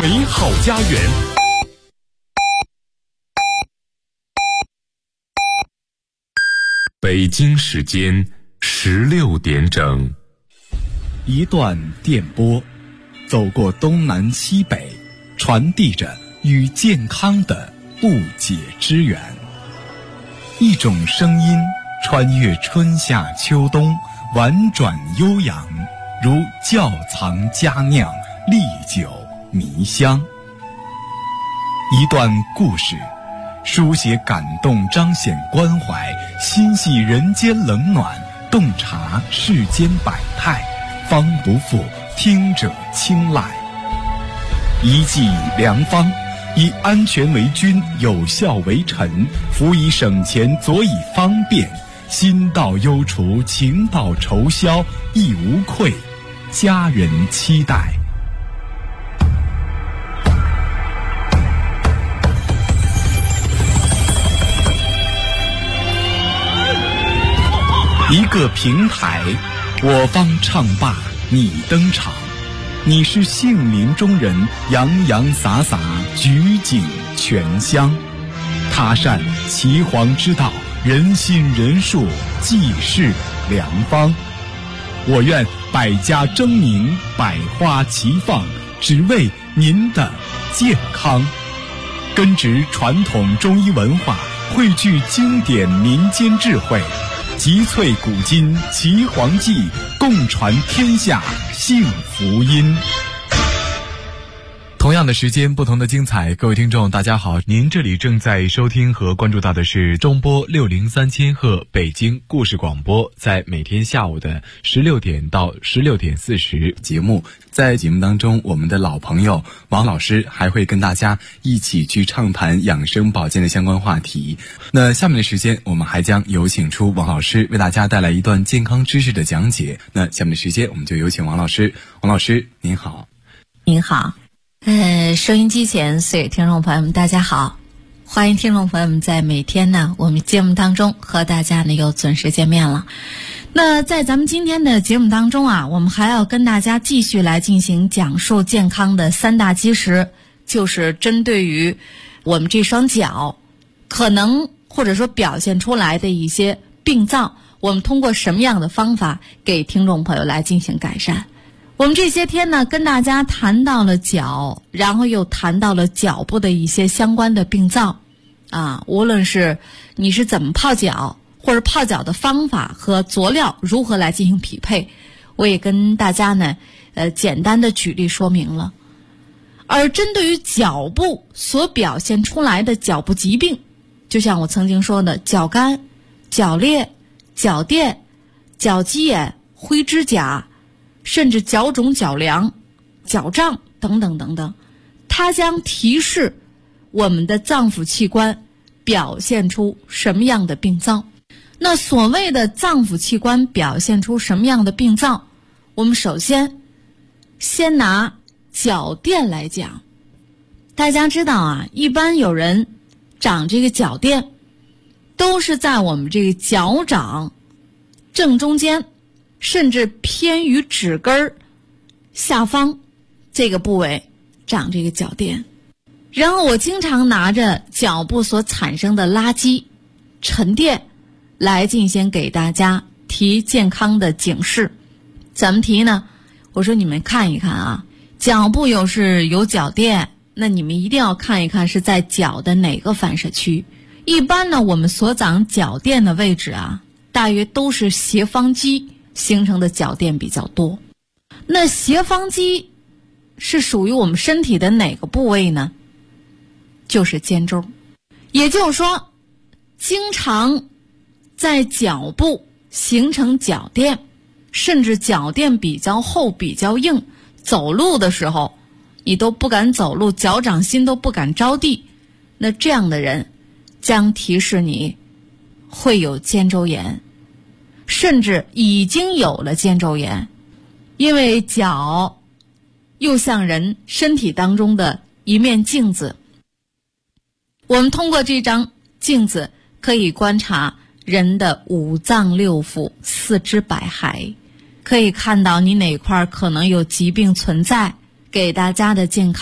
美好家园。北京时间16点整， 一段电波，走过东南西北，传递着与健康的不解之缘。一种声音穿越春夏秋冬，婉转悠扬，如窖藏佳酿，历久弥香。一段故事，书写感动，彰显关怀，心系人间冷暖，洞察世间百态，方不负听者青睐。一剂良方，以安全为君，有效为臣，辅以省钱，佐以方便，心到忧除，情到愁消，亦无愧，家人期待。一个平台，我方唱罢你登场，你是杏林中人，洋洋洒洒，举景全香。他善岐黄之道，人心人术，济世良方。我愿百家争鸣，百花齐放，只为您的健康。根植传统中医文化，汇聚经典民间智慧，集萃古今岐黄记，共传天下幸福音。同样的时间，不同的精彩。各位听众大家好，您这里正在收听和关注到的是中波603千赫北京故事广播，在每天下午的16点到16点40节目。在节目当中，我们的老朋友王老师还会跟大家一起去畅谈养生保健的相关话题。那下面的时间，我们还将有请出王老师为大家带来一段健康知识的讲解。那下面的时间，我们就有请王老师。王老师您好。 您好。收音机前所有听众朋友们大家好，欢迎听众朋友们在每天呢我们节目当中和大家呢又准时见面了。那在咱们今天的节目当中啊，我们还要跟大家继续来进行讲述健康的3大基石，就是针对于我们这双脚可能或者说表现出来的一些病灶，我们通过什么样的方法给听众朋友来进行改善。我们这些天呢跟大家谈到了脚，然后又谈到了脚部的一些相关的病灶啊，无论是你是怎么泡脚，或者泡脚的方法和佐料如何来进行匹配，我也跟大家呢简单的举例说明了。而针对于脚部所表现出来的脚部疾病，就像我曾经说的脚干、脚裂、脚垫、脚鸡眼、灰指甲，甚至脚肿、脚凉、脚胀等等等等，它将提示我们的脏腑器官表现出什么样的病灶。那所谓的脏腑器官表现出什么样的病灶，我们首先先拿脚垫来讲。大家知道啊，一般有人长这个脚垫都是在我们这个脚掌正中间，甚至偏于指根下方这个部位长这个脚垫。然后我经常拿着脚部所产生的垃圾沉淀来进行给大家提健康的警示。怎么提呢？我说你们看一看啊，脚部有脚垫，那你们一定要看一看是在脚的哪个反射区。一般呢，我们所长脚垫的位置啊，大约都是斜方肌形成的脚垫比较多。那斜方肌是属于我们身体的哪个部位呢？就是肩周。也就是说，经常在脚部形成脚垫，甚至脚垫比较厚比较硬，走路的时候你都不敢走路，脚掌心都不敢着地，那这样的人将提示你会有肩周炎，甚至已经有了肩周炎。因为脚又像人身体当中的一面镜子，我们通过这张镜子可以观察人的五脏六腑、四肢百骸，可以看到你哪块可能有疾病存在，给大家的健康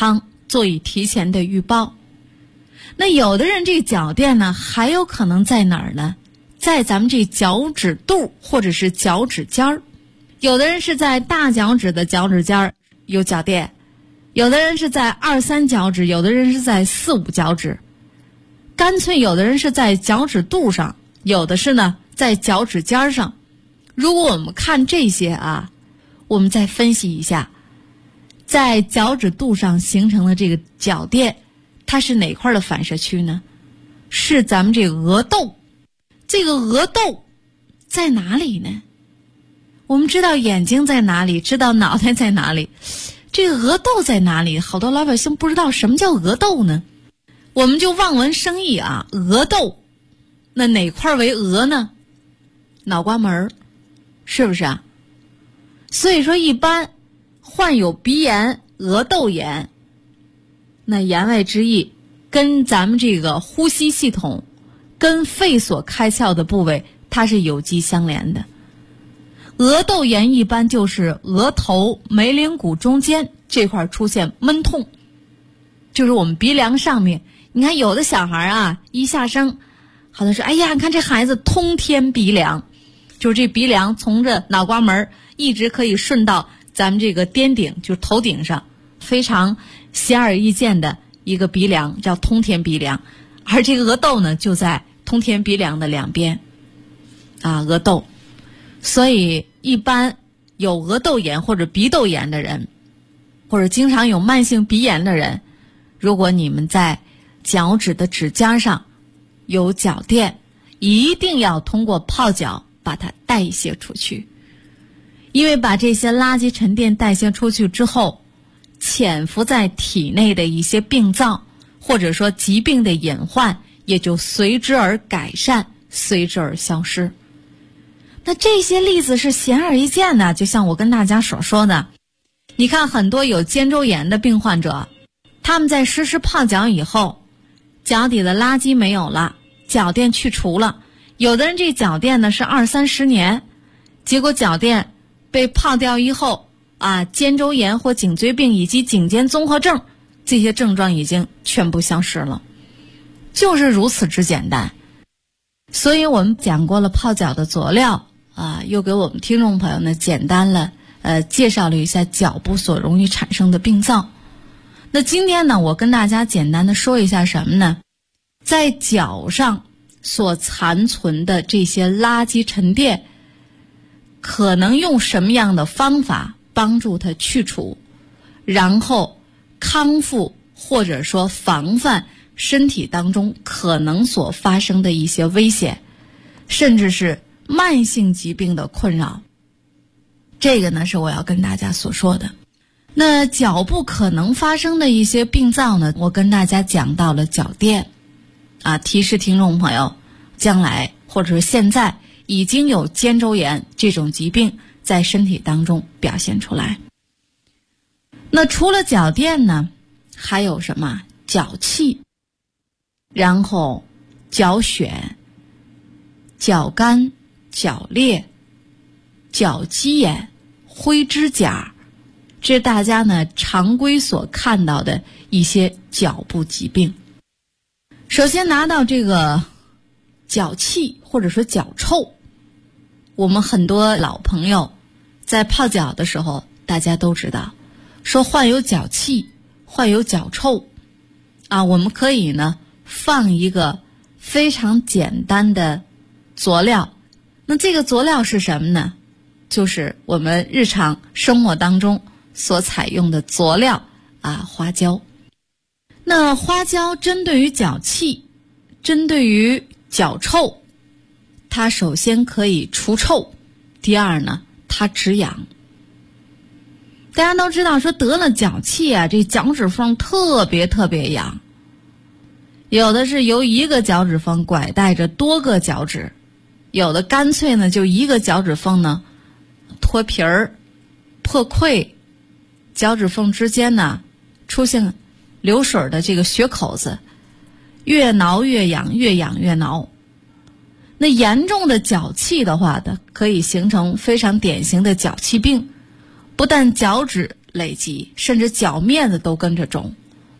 做以提前的预报。那有的人这个脚垫呢，还有可能在哪儿呢？在咱们这脚趾肚或者是脚趾尖儿。有的人是在大脚趾的脚趾尖儿有脚垫，有的人是在2、3脚趾，有的人是在4、5脚趾，干脆有的人是在脚趾肚上，有的是呢在脚趾尖上。如果我们看这些啊，我们再分析一下，在脚趾肚上形成的这个脚垫，它是哪块的反射区呢？是咱们这个额窦。这个额窦在哪里呢？我们知道眼睛在哪里，知道脑袋在哪里，这个额窦在哪里？好多老百姓不知道什么叫额窦呢。我们就望文生义啊，额窦，那哪块为额呢？脑瓜门，是不是啊？所以说一般患有鼻炎、额窦炎，那言外之意跟咱们这个呼吸系统跟肺所开窍的部位它是有机相连的。额窦炎一般就是额头眉棱骨中间这块出现闷痛，就是我们鼻梁上面。你看有的小孩啊，一下生好像说，哎呀，你看这孩子通天鼻梁，就是这鼻梁从这脑瓜门一直可以顺到咱们这个颠顶，就是头顶上，非常显而易见的一个鼻梁叫通天鼻梁。而这个额窦呢就在通天鼻梁的两边啊，额窦。所以一般有额窦炎或者鼻窦炎的人，或者经常有慢性鼻炎的人，如果你们在脚趾的指尖上有脚垫，一定要通过泡脚把它代谢出去。因为把这些垃圾沉淀代谢出去之后，潜伏在体内的一些病灶或者说疾病的隐患也就随之而改善，随之而消失。那这些例子是显而易见的，就像我跟大家所说的，你看很多有肩周炎的病患者，他们在实施泡脚以后，脚底的垃圾没有了，脚垫去除了，有的人这脚垫呢是20、30年，结果脚垫被泡掉以后啊，肩周炎或颈椎病以及颈肩综合症这些症状已经全部消失了，就是如此之简单。所以我们讲过了泡脚的佐料啊，又给我们听众朋友呢简单了介绍了一下脚部所容易产生的病灶。那今天呢，我跟大家简单的说一下什么呢？在脚上所残存的这些垃圾沉淀，可能用什么样的方法帮助它去除，然后康复或者说防范身体当中可能所发生的一些危险，甚至是慢性疾病的困扰。这个呢是我要跟大家所说的。那脚部可能发生的一些病灶呢，我跟大家讲到了脚垫啊，提示听众朋友将来或者是现在已经有肩周炎这种疾病在身体当中表现出来。那除了脚垫呢，还有什么？脚气，然后脚癣、脚干、脚裂、脚鸡眼、灰指甲，这是大家呢常规所看到的一些脚部疾病。首先拿到这个脚气或者说脚臭，我们很多老朋友在泡脚的时候大家都知道，说患有脚气、患有脚臭啊，我们可以呢放一个非常简单的佐料。那这个佐料是什么呢？就是我们日常生活当中所采用的佐料啊，花椒。那花椒针对于脚气，针对于脚臭，它首先可以除臭，第二呢它止痒。大家都知道说得了脚气啊，这脚趾缝特别痒，有的是由一个脚趾缝拐带着多个脚趾，有的干脆呢就一个脚趾缝呢脱皮儿、破溃，脚趾缝之间呢出现流水的这个血口子，越挠越痒，越痒越挠。那严重的脚气的话呢，可以形成非常典型的脚气病，不但脚趾累积，甚至脚面子都跟着肿。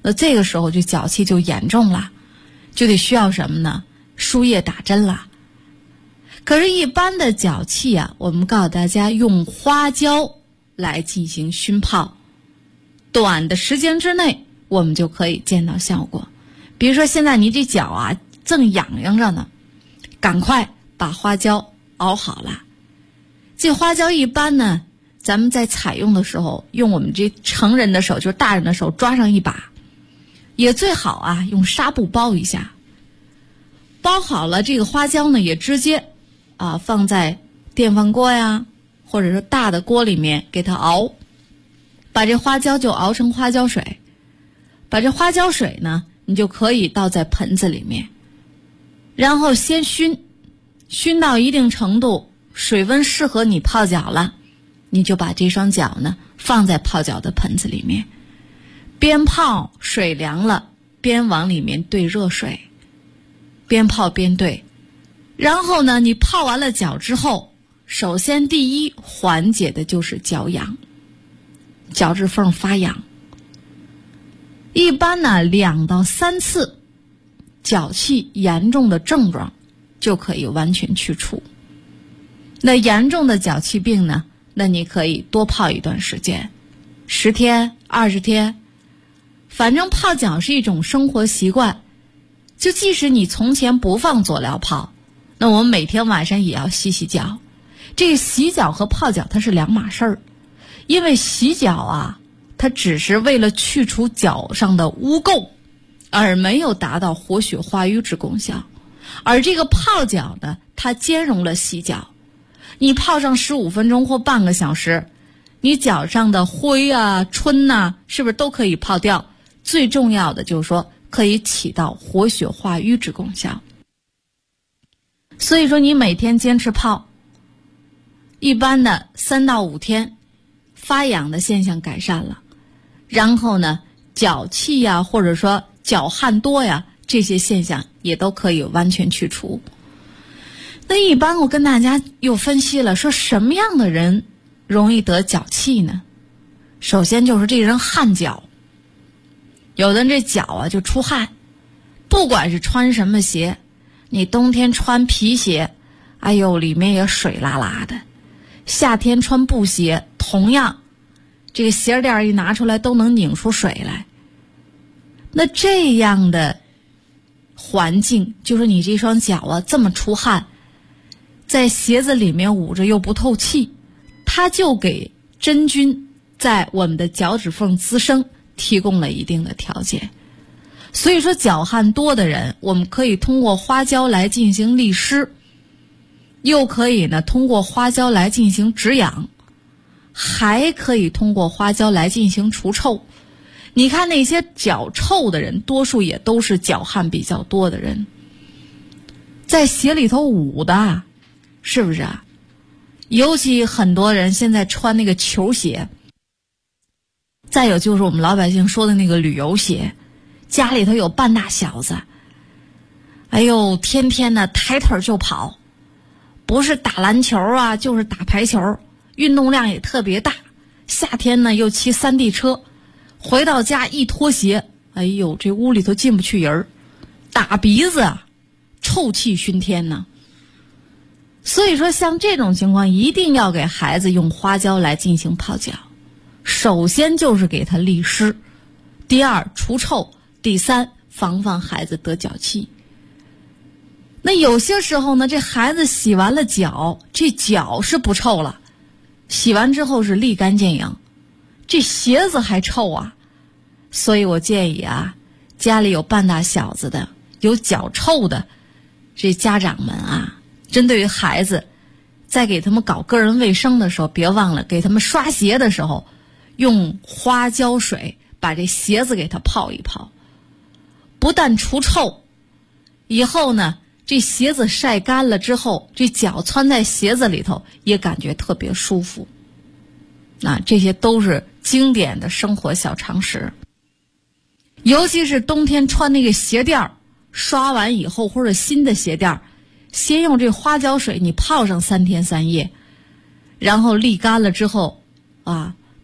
那这个时候就脚气就严重了，就得需要什么呢？输液打针了。可是一般的脚气啊，我们告诉大家用花椒来进行熏泡，短的时间之内我们就可以见到效果。比如说现在你这脚啊正痒痒着呢，赶快把花椒熬好了。这花椒一般呢，咱们在采用的时候用我们这成人的手，就是大人的手抓上一把，也最好啊用纱布包一下。包好了这个花椒呢，也直接放在电饭锅呀，或者说大的锅里面给它熬，把这花椒就熬成花椒水。把这花椒水呢，你就可以倒在盆子里面，然后先熏到一定程度，水温适合你泡脚了，你就把这双脚呢放在泡脚的盆子里面，边泡水凉了，边往里面兑热水，边泡边兑。然后呢，你泡完了脚之后，首先第一缓解的就是脚痒，脚趾缝发痒。一般呢2到3次，脚气严重的症状就可以完全去除。那严重的脚气病呢，那你可以多泡一段时间，10天、20天，反正泡脚是一种生活习惯。就即使你从前不放佐料泡，那我们每天晚上也要洗洗脚。这个洗脚和泡脚它是两码事儿，因为洗脚啊，它只是为了去除脚上的污垢，而没有达到活血化瘀之功效。而这个泡脚呢，它兼容了洗脚。你泡上15分钟或半个小时，你脚上的灰啊、春啊，是不是都可以泡掉？最重要的就是说，可以起到活血化瘀之功效。所以说你每天坚持泡，一般的3到5天，发痒的现象改善了，然后呢，脚气呀，或者说脚汗多呀，这些现象也都可以完全去除。那一般我跟大家又分析了，说什么样的人容易得脚气呢？首先就是这人汗脚，有的人这脚啊就出汗，不管是穿什么鞋，你冬天穿皮鞋，哎呦里面也水啦啦的，夏天穿布鞋，同样这个鞋垫一拿出来都能拧出水来。那这样的环境，就是你这双脚啊这么出汗，在鞋子里面捂着又不透气，它就给真菌在我们的脚趾缝滋生提供了一定的条件。所以说脚汗多的人，我们可以通过花椒来进行利湿，又可以呢通过花椒来进行止痒，还可以通过花椒来进行除臭。你看那些脚臭的人，多数也都是脚汗比较多的人，在鞋里头捂的，是不是啊？尤其很多人现在穿那个球鞋，再有就是我们老百姓说的那个旅游鞋，家里头有半大小子，哎呦天天呢抬腿就跑，不是打篮球啊就是打排球，运动量也特别大。夏天呢又骑3D 车，回到家一脱鞋，哎呦这屋里头进不去人，打鼻子啊，臭气熏天呢。所以说像这种情况一定要给孩子用花椒来进行泡脚，首先就是给他利湿，第二除臭，第三防范孩子得脚气。那有些时候呢，这孩子洗完了脚，这脚是不臭了，洗完之后是立竿见影，这鞋子还臭啊。所以我建议啊，家里有半大小子的，有脚臭的，这家长们啊，针对于孩子，在给他们搞个人卫生的时候，别忘了给他们刷鞋的时候，用花椒水把这鞋子给它泡一泡，不但除臭，以后呢这鞋子晒干了之后，这脚穿在鞋子里头也感觉特别舒服。这些都是经典的生活小常识。尤其是冬天穿那个鞋垫，刷完以后或者新的鞋垫，先用这花椒水你泡上3天3夜，然后沥干了之后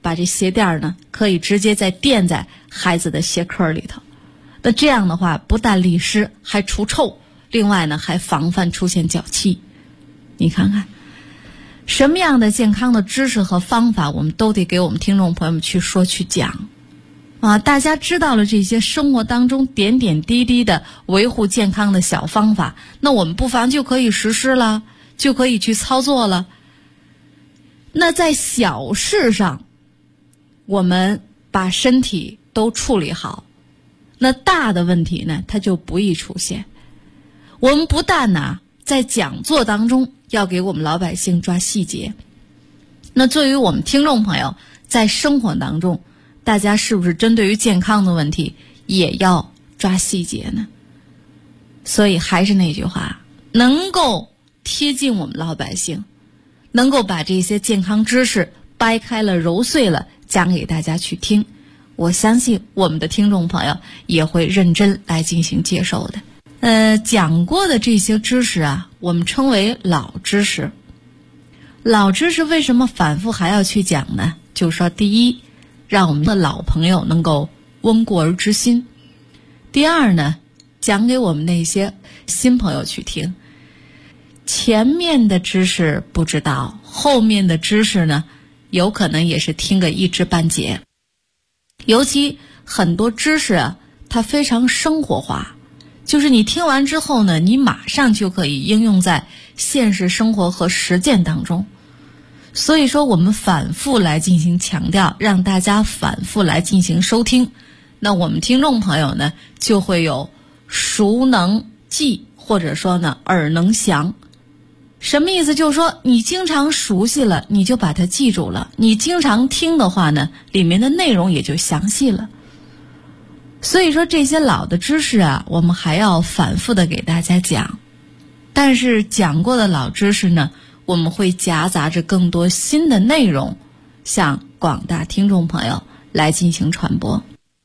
把这鞋垫呢可以直接再垫在孩子的鞋壳里头。那这样的话不但利湿还除臭，另外呢还防范出现脚气。你看看什么样的健康的知识和方法我们都得给我们听众朋友们去说去讲啊！大家知道了这些生活当中点点滴滴的维护健康的小方法，那我们不妨就可以实施了，就可以去操作了。那在小事上我们把身体都处理好，那大的问题呢它就不易出现。我们不但呢在讲座当中要给我们老百姓抓细节，那对于我们听众朋友在生活当中，大家是不是针对于健康的问题也要抓细节呢？所以还是那句话，能够贴近我们老百姓，能够把这些健康知识掰开了揉碎了讲给大家去听，我相信我们的听众朋友也会认真来进行接受的。讲过的这些知识啊，我们称为老知识。老知识为什么反复还要去讲呢？就是说，第一，让我们的老朋友能够温故而知新；第二呢，讲给我们那些新朋友去听。前面的知识不知道，后面的知识呢，有可能也是听个一知半解。尤其很多知识啊，它非常生活化，就是你听完之后呢，你马上就可以应用在现实生活和实践当中。所以说我们反复来进行强调，让大家反复来进行收听，那我们听众朋友呢就会有熟能记，或者说呢耳能详。什么意思？就是说你经常熟悉了，你就把它记住了，你经常听的话呢，里面的内容也就详细了。所以说这些老的知识啊，我们还要反复的给大家讲，但是讲过的老知识呢，我们会夹杂着更多新的内容向广大听众朋友来进行传播。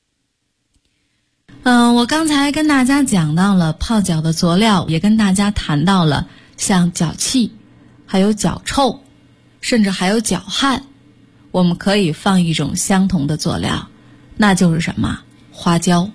我刚才跟大家讲到了泡脚的佐料，也跟大家谈到了像脚气，还有脚臭，甚至还有脚汗，我们可以放一种相同的佐料，那就是什么？花椒。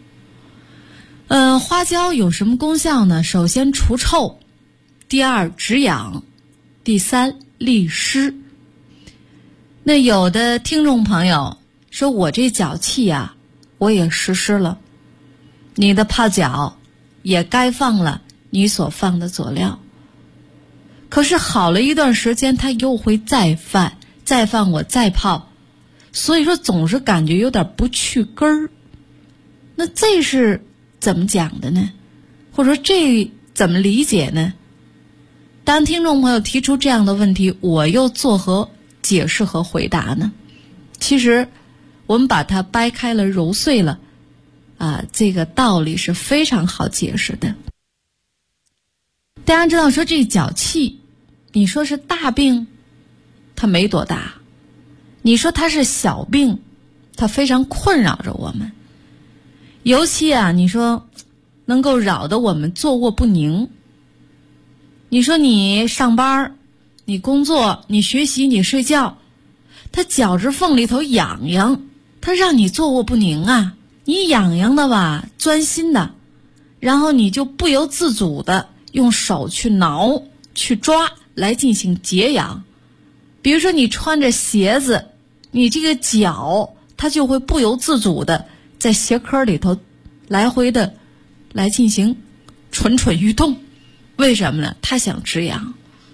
花椒有什么功效呢？首先除臭，第二止痒，第三利湿。那有的听众朋友说，我这脚气啊，我也实施了，你的泡脚也该放了你所放的佐料，可是好了一段时间它又会再犯，我再泡，所以说总是感觉有点不去根儿。那这是怎么讲的呢？或者说这怎么理解呢？当听众朋友提出这样的问题，我又作何解释和回答呢？其实我们把它掰开了揉碎了这个道理是非常好解释的。大家知道说这脚气，你说是大病，它没多大；你说它是小病，它非常困扰着我们。尤其你说能够扰得我们坐卧不宁。你说你上班，你工作，你学习，你睡觉，它脚趾缝里头痒痒，它让你坐卧不宁啊。你痒痒的吧，钻心的，然后你就不由自主的用手去挠去抓来进行解痒。比如说你穿着鞋子，你这个脚它就会不由自主的在鞋壳里头来回的来进行蠢蠢欲动。为什么呢？它想止痒。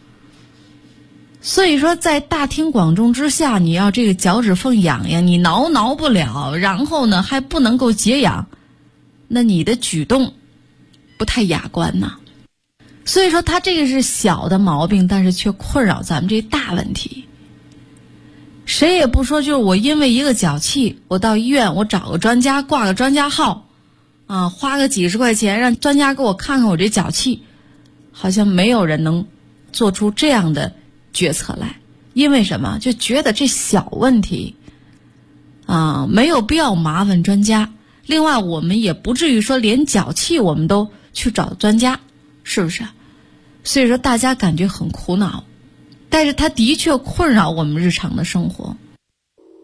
所以说在大庭广众之下，你要这个脚趾缝痒痒，你挠不了，然后呢还不能够解痒，那你的举动不太雅观呐。所以说它这个是小的毛病，但是却困扰咱们这大问题。谁也不说就是我因为一个脚气，我到医院我找个专家挂个专家号花个几十块钱让专家给我看看我这脚气，好像没有人能做出这样的决策来。因为什么？就觉得这小问题没有必要麻烦专家。另外我们也不至于说连脚气我们都去找专家，是不是？所以说大家感觉很苦恼，但是它的确困扰我们日常的生活。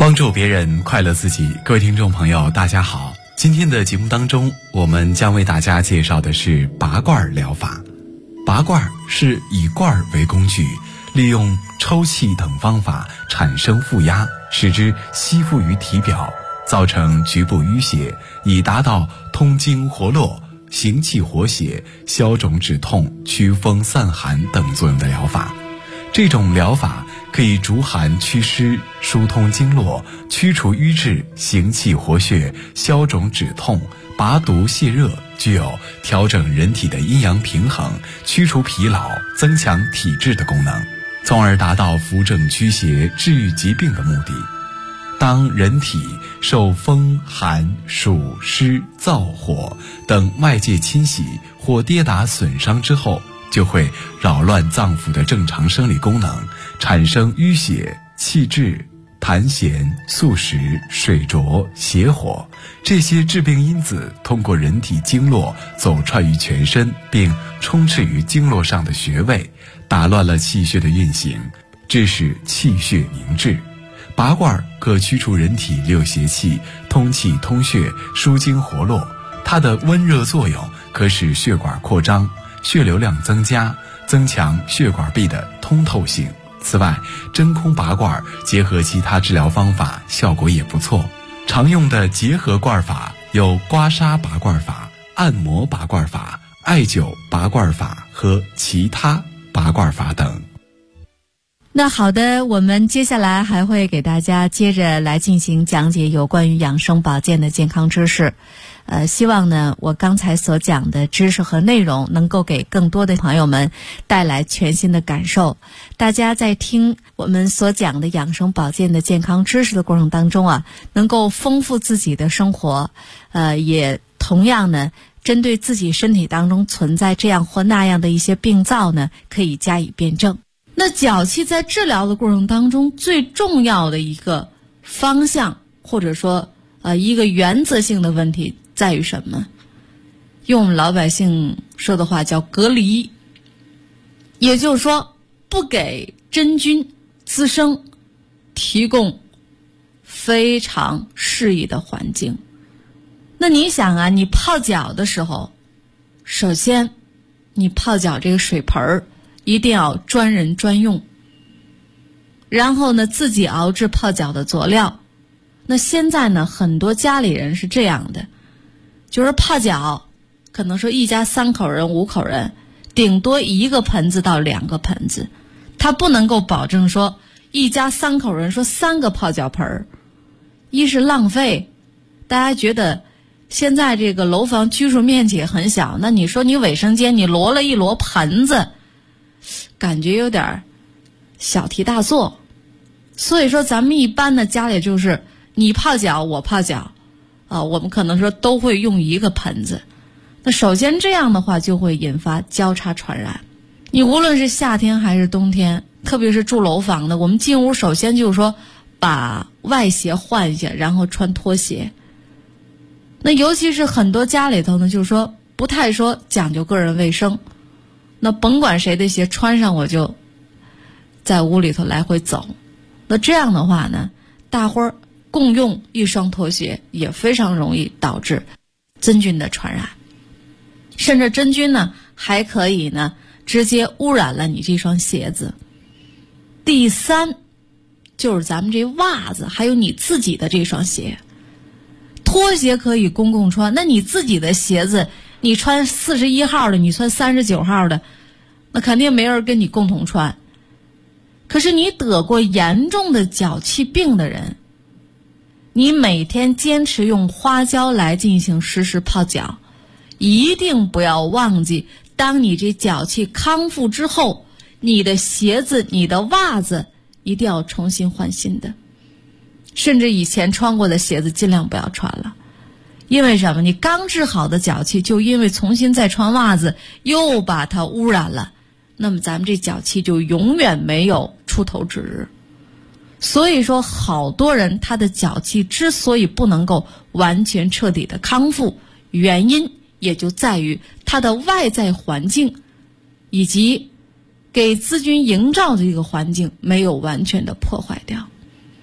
帮助别人，快乐自己。各位听众朋友，大家好。今天的节目当中，我们将为大家介绍的是拔罐疗法。拔罐是以罐为工具，利用抽气等方法产生负压，使之吸附于体表，造成局部淤血，以达到通经活络、行气活血、消肿止痛、祛风散寒等作用的疗法。这种疗法可以逐寒祛湿、疏通经络、驱除瘀滞、行气活血、消肿止痛、拔毒泻热，具有调整人体的阴阳平衡、驱除疲劳、增强体质的功能，从而达到扶正驱邪、治愈疾病的目的。当人体受风、寒、暑、湿、燥、火等外界侵袭或跌打损伤之后，就会扰乱脏腑的正常生理功能，产生淤血、气滞、痰涎、宿食、水浊、邪火，这些致病因子通过人体经络走串于全身，并充斥于经络上的穴位，打乱了气血的运行，致使气血凝滞。拔罐可驱除人体六邪气，通气通血，疏经活络。它的温热作用可使血管扩张，血流量增加，增强血管壁的通透性。此外，真空拔罐结合其他治疗方法，效果也不错。常用的结合罐法有刮痧拔罐法、按摩拔罐法、艾灸拔罐法和其他拔罐法等。 那好的，我们接下来还会给大家接着来进行讲解有关于养生保健的健康知识。希望呢，我刚才所讲的知识和内容能够给更多的朋友们带来全新的感受。大家在听我们所讲的养生保健的健康知识的过程当中啊，能够丰富自己的生活，也同样呢，针对自己身体当中存在这样或那样的一些病灶呢，可以加以辩证。那脚气在治疗的过程当中，最重要的一个方向，或者说一个原则性的问题在于什么？用我们老百姓说的话叫隔离，也就是说不给真菌滋生提供非常适宜的环境。那你想啊，你泡脚的时候，首先你泡脚这个水盆一定要专人专用，然后呢自己熬制泡脚的佐料。那现在呢，很多家里人是这样的，就是泡脚可能说一家3口人5口人，顶多1个盆子到2个盆子，他不能够保证说一家3口人说3个泡脚盆。一是浪费，大家觉得现在这个楼房居住面积也很小，那你说你卫生间你摞了一摞盆子，感觉有点小题大做。所以说咱们一般的家里就是你泡脚我泡脚我们可能说都会用1个盆子。那首先这样的话就会引发交叉传染。你无论是夏天还是冬天，特别是住楼房的，我们进屋首先就是说把外鞋换一下，然后穿拖鞋。那尤其是很多家里头呢，就是说不太说讲究个人卫生，那甭管谁的鞋穿上我就在屋里头来回走。那这样的话呢，大伙儿共用一双拖鞋也非常容易导致真菌的传染，甚至真菌呢还可以呢直接污染了你这双鞋子。第三就是咱们这袜子还有你自己的这双鞋，拖鞋可以公共穿，那你自己的鞋子你穿41号的，你穿39号的，那肯定没人跟你共同穿。可是你得过严重的脚气病的人，你每天坚持用花椒来进行实时泡脚，一定不要忘记，当你这脚气康复之后，你的鞋子你的袜子一定要重新换新的，甚至以前穿过的鞋子尽量不要穿了。因为什么？你刚治好的脚气就因为重新再穿袜子又把它污染了，那么咱们这脚气就永远没有出头之日。所以说好多人他的脚气之所以不能够完全彻底的康复，原因也就在于他的外在环境以及给滋菌营造的一个环境没有完全的破坏掉。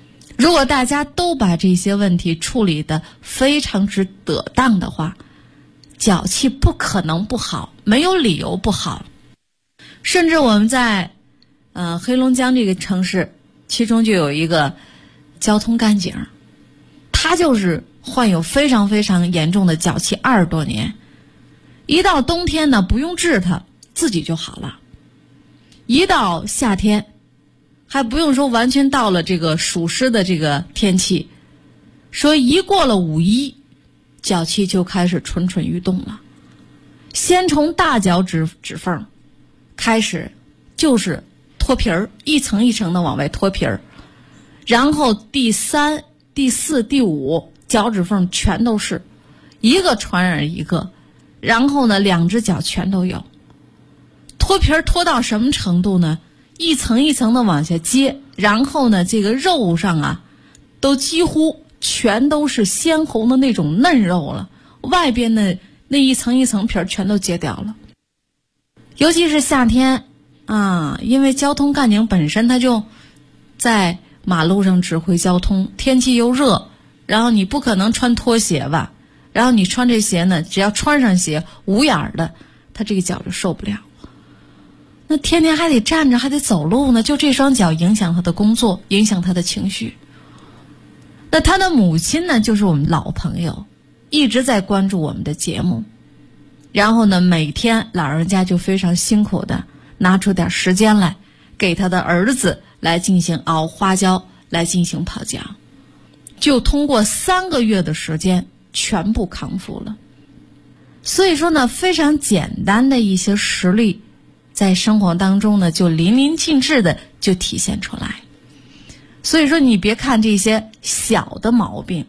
如果大家都把这些问题处理得非常之得当的话，脚气不可能不好，没有理由不好。甚至我们在黑龙江这个城市，其中就有一个交通干警，他就是患有非常非常严重的脚气20多年，一到冬天呢不用治它自己就好了，一到夏天还不用说完全到了这个暑湿的这个天气，说一过了5·1，脚气就开始蠢蠢欲动了。先从大脚趾缝开始，就是脱皮儿，一层一层的往外脱皮儿，然后第3、第4、第5脚趾缝全都是，一个传染一个，然后呢2只脚全都有。脱皮儿脱到什么程度呢？一层一层的往下接，然后呢这个肉上啊都几乎全都是鲜红的那种嫩肉了，外边的那一层一层皮儿全都揭掉了。尤其是夏天啊，因为交通干警本身它就在马路上指挥交通，天气又热，然后你不可能穿拖鞋吧，然后你穿这鞋呢，只要穿上鞋无眼的，他这个脚就受不了。那天天还得站着，还得走路呢，就这双脚影响他的工作，影响他的情绪。那他的母亲呢，就是我们老朋友，一直在关注我们的节目，然后呢每天老人家就非常辛苦的拿出点时间来给他的儿子来进行熬花椒，来进行泡脚，就通过3个月的时间全部康复了。所以说呢，非常简单的一些实例在生活当中呢就淋漓尽致的就体现出来。所以说你别看这些小的毛病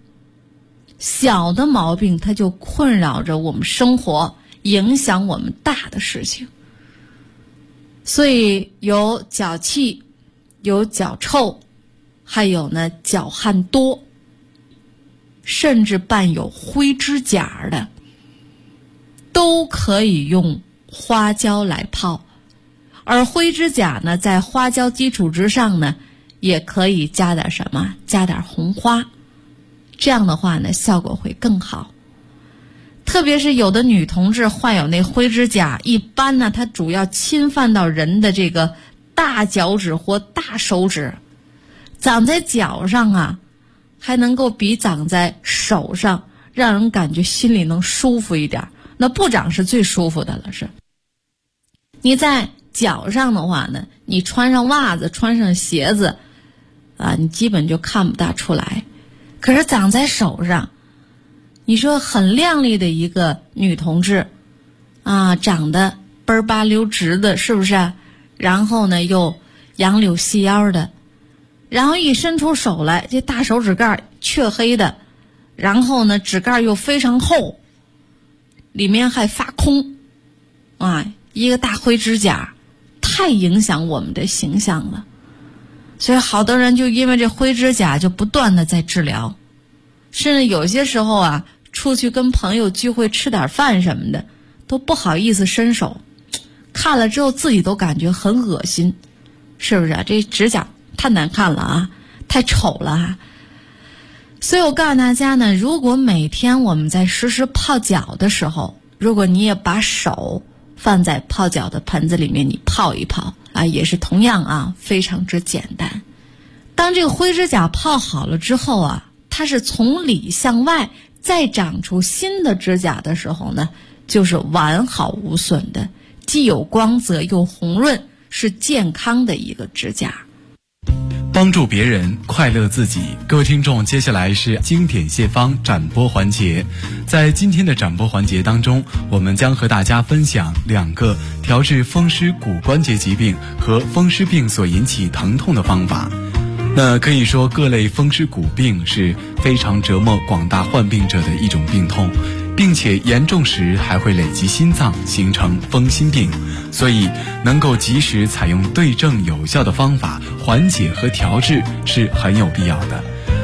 它就困扰着我们生活，影响我们大的事情。所以有脚气，有脚臭，还有呢脚汗多，甚至伴有灰指甲的，都可以用花椒来泡。而灰指甲呢，在花椒基础之上呢，也可以加点什么？加点红花，这样的话呢，效果会更好。特别是有的女同志患有那灰指甲，一般呢，它主要侵犯到人的这个大脚趾或大手指，长在脚上啊，还能够比长在手上让人感觉心里能舒服一点。那不长是最舒服的了，是。你在脚上的话呢，你穿上袜子，穿上鞋子啊，你基本就看不大出来。可是长在手上，你说很靓丽的一个女同志啊，长得倍儿吧溜直的，是不是？然后呢又杨柳细腰的，然后一伸出手来，这大手指盖黢黑的，然后呢指盖又非常厚，里面还发空啊，一个大灰指甲太影响我们的形象了。所以好多人就因为这灰指甲就不断的在治疗，甚至有些时候啊，出去跟朋友聚会吃点饭什么的都不好意思伸手，看了之后自己都感觉很恶心，是不是啊？这指甲太难看了啊，太丑了啊。所以我告诉大家呢，如果每天我们在实时泡脚的时候，如果你也把手放在泡脚的盆子里面，你泡一泡啊，也是同样啊，非常之简单。当这个灰指甲泡好了之后啊，它是从里向外再长出新的指甲的时候呢，就是完好无损的，既有光泽又红润，是健康的一个指甲。 帮助别人，快乐自己。各位听众，接下来是经典解方展播环节。在今天的展播环节当中，我们将和大家分享2个调治风湿骨关节疾病和风湿病所引起疼痛的方法。那可以说，各类风湿骨病是非常折磨广大患病者的一种病痛，并且严重时还会累及心脏，形成风心病。所以能够及时采用对症有效的方法缓解和调治是很有必要的。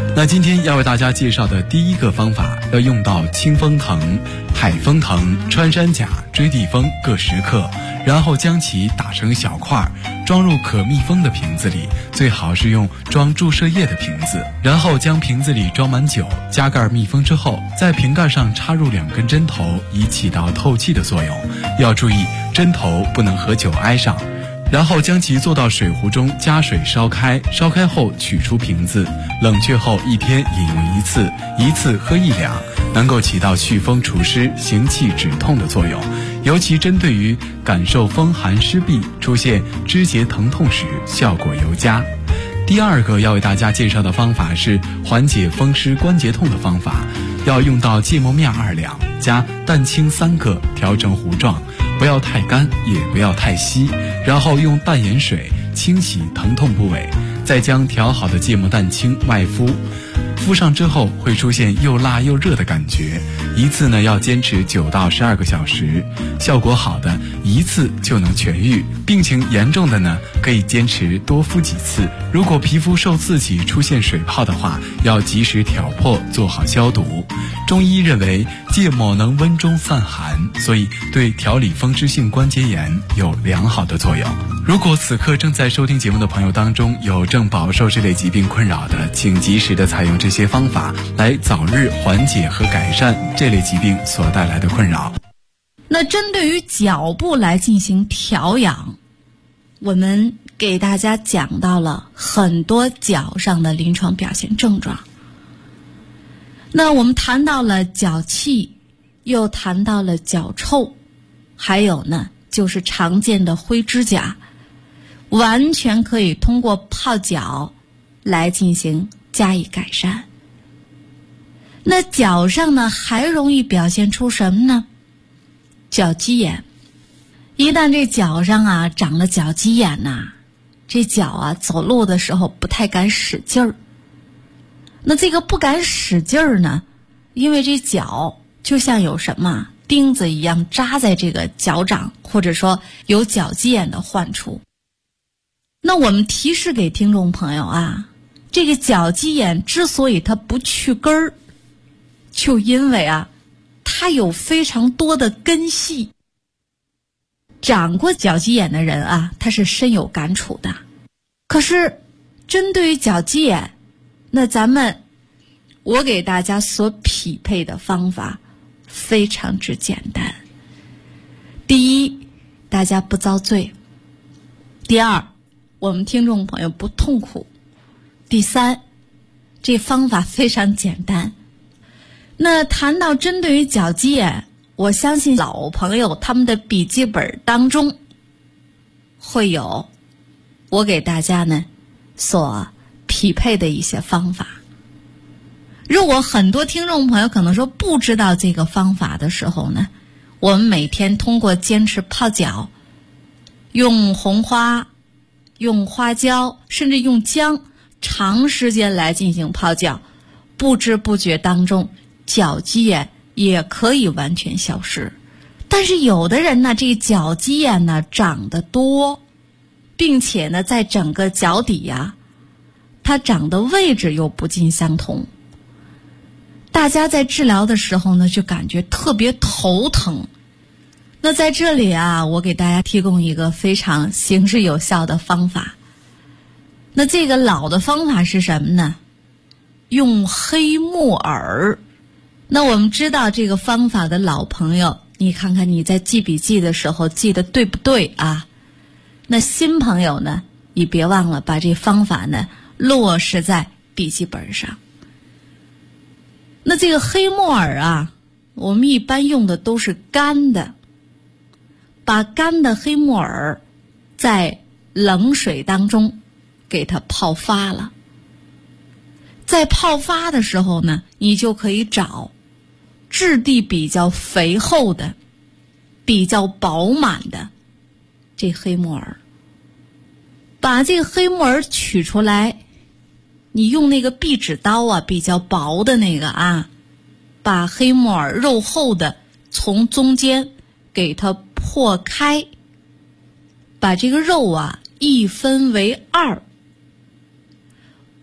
那今天要为大家介绍的第一个方法，要用到清风藤、海风藤、穿山甲、追地蜂各10克，然后将其打成小块，装入可密封的瓶子里，最好是用装注射液的瓶子，然后将瓶子里装满酒，加盖密封之后，在瓶盖上插入2根针头，以起到透气的作用。要注意，针头不能和酒挨上。然后将其做到水壶中，加水烧开，烧开后取出瓶子，冷却后1天饮用1次，一次喝1两，能够起到祛风除湿、行气止痛的作用，尤其针对于感受风寒湿痹、出现肢节疼痛时效果尤佳。第二个要为大家介绍的方法是缓解风湿关节痛的方法，要用到芥末面2两，加蛋清3个，调成糊状，不要太干，也不要太稀，然后用淡盐水清洗疼痛部位，再将调好的芥末蛋清外敷。敷上之后会出现又辣又热的感觉，一次呢要坚持9到12个小时，效果好的一次就能痊愈，病情严重的呢可以坚持多敷几次。如果皮肤受刺激出现水泡的话，要及时挑破，做好消毒。中医认为芥末能温中散寒，所以对调理风湿性关节炎有良好的作用。如果此刻正在收听节目的朋友当中有正饱受这类疾病困扰的，请及时的采用这些方法来早日缓解和改善这类疾病所带来的困扰。 那针对于脚部来进行调养，我们给大家讲到了很多脚上的临床表现症状。那我们谈到了脚气，又谈到了脚臭，还有呢就是常见的灰指甲，完全可以通过泡脚来进行加以改善。那脚上呢还容易表现出什么呢？脚鸡眼。一旦这脚上长了脚鸡眼这脚走路的时候不太敢使劲儿。那这个不敢使劲儿呢，因为这脚就像有什么钉子一样扎在这个脚掌，或者说有脚鸡眼的患处。那我们提示给听众朋友这个脚鸡眼之所以它不去根儿，就因为它有非常多的根系。长过脚鸡眼的人他是深有感触的。可是针对于脚鸡眼，那我给大家所匹配的方法非常之简单。第一，大家不遭罪；第二，我们听众朋友不痛苦；第三，这方法非常简单。那谈到针对于脚鸡眼，我相信老朋友他们的笔记本当中会有我给大家呢所匹配的一些方法。如果很多听众朋友可能说不知道这个方法的时候呢，我们每天通过坚持泡脚，用红花、用花椒，甚至用姜，长时间来进行泡脚，不知不觉当中脚鸡眼也可以完全消失。但是有的人呢，这个脚鸡眼呢长得多，并且呢在整个脚底它长的位置又不尽相同，大家在治疗的时候呢就感觉特别头疼。那在这里我给大家提供一个非常行之有效的方法。那这个老的方法是什么呢？用黑木耳。那我们知道这个方法的老朋友，你看看你在记笔记的时候记得对不对那新朋友呢，你别忘了把这方法呢落实在笔记本上。那这个黑木耳我们一般用的都是干的，把干的黑木耳在冷水当中给它泡发了。在泡发的时候呢，你就可以找质地比较肥厚的、比较饱满的这黑木耳。把这个黑木耳取出来，你用那个壁纸刀比较薄的那个把黑木耳肉厚的从中间给它破开，把这个肉一分为2，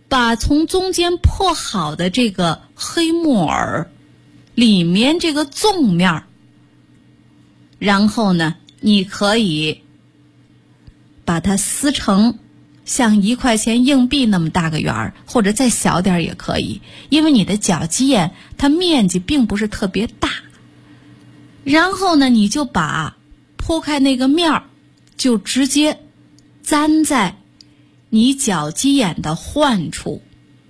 把从中间破好的这个黑木耳里面这个纵面，然后呢你可以把它撕成像1块钱硬币那么大个圆儿，或者再小点也可以，因为你的脚鸡眼它面积并不是特别大。然后呢你就把剖开那个面儿就直接粘在你脚鸡眼的患处，